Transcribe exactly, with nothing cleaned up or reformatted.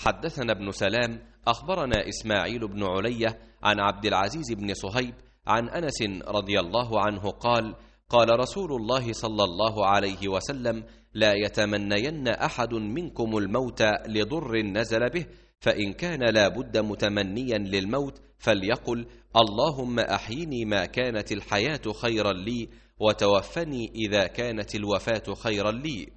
حدثنا ابن سلام أخبرنا إسماعيل بن علية عن عبد العزيز بن صهيب عن أنس رضي الله عنه قال: قال رسول الله صلى الله عليه وسلم: لا يتمنين أحد منكم الموت لضر نزل به، فإن كان لا بد متمنيا للموت فليقل: اللهم أحيني ما كانت الحياة خيرا لي، وتوفني إذا كانت الوفاة خيرا لي.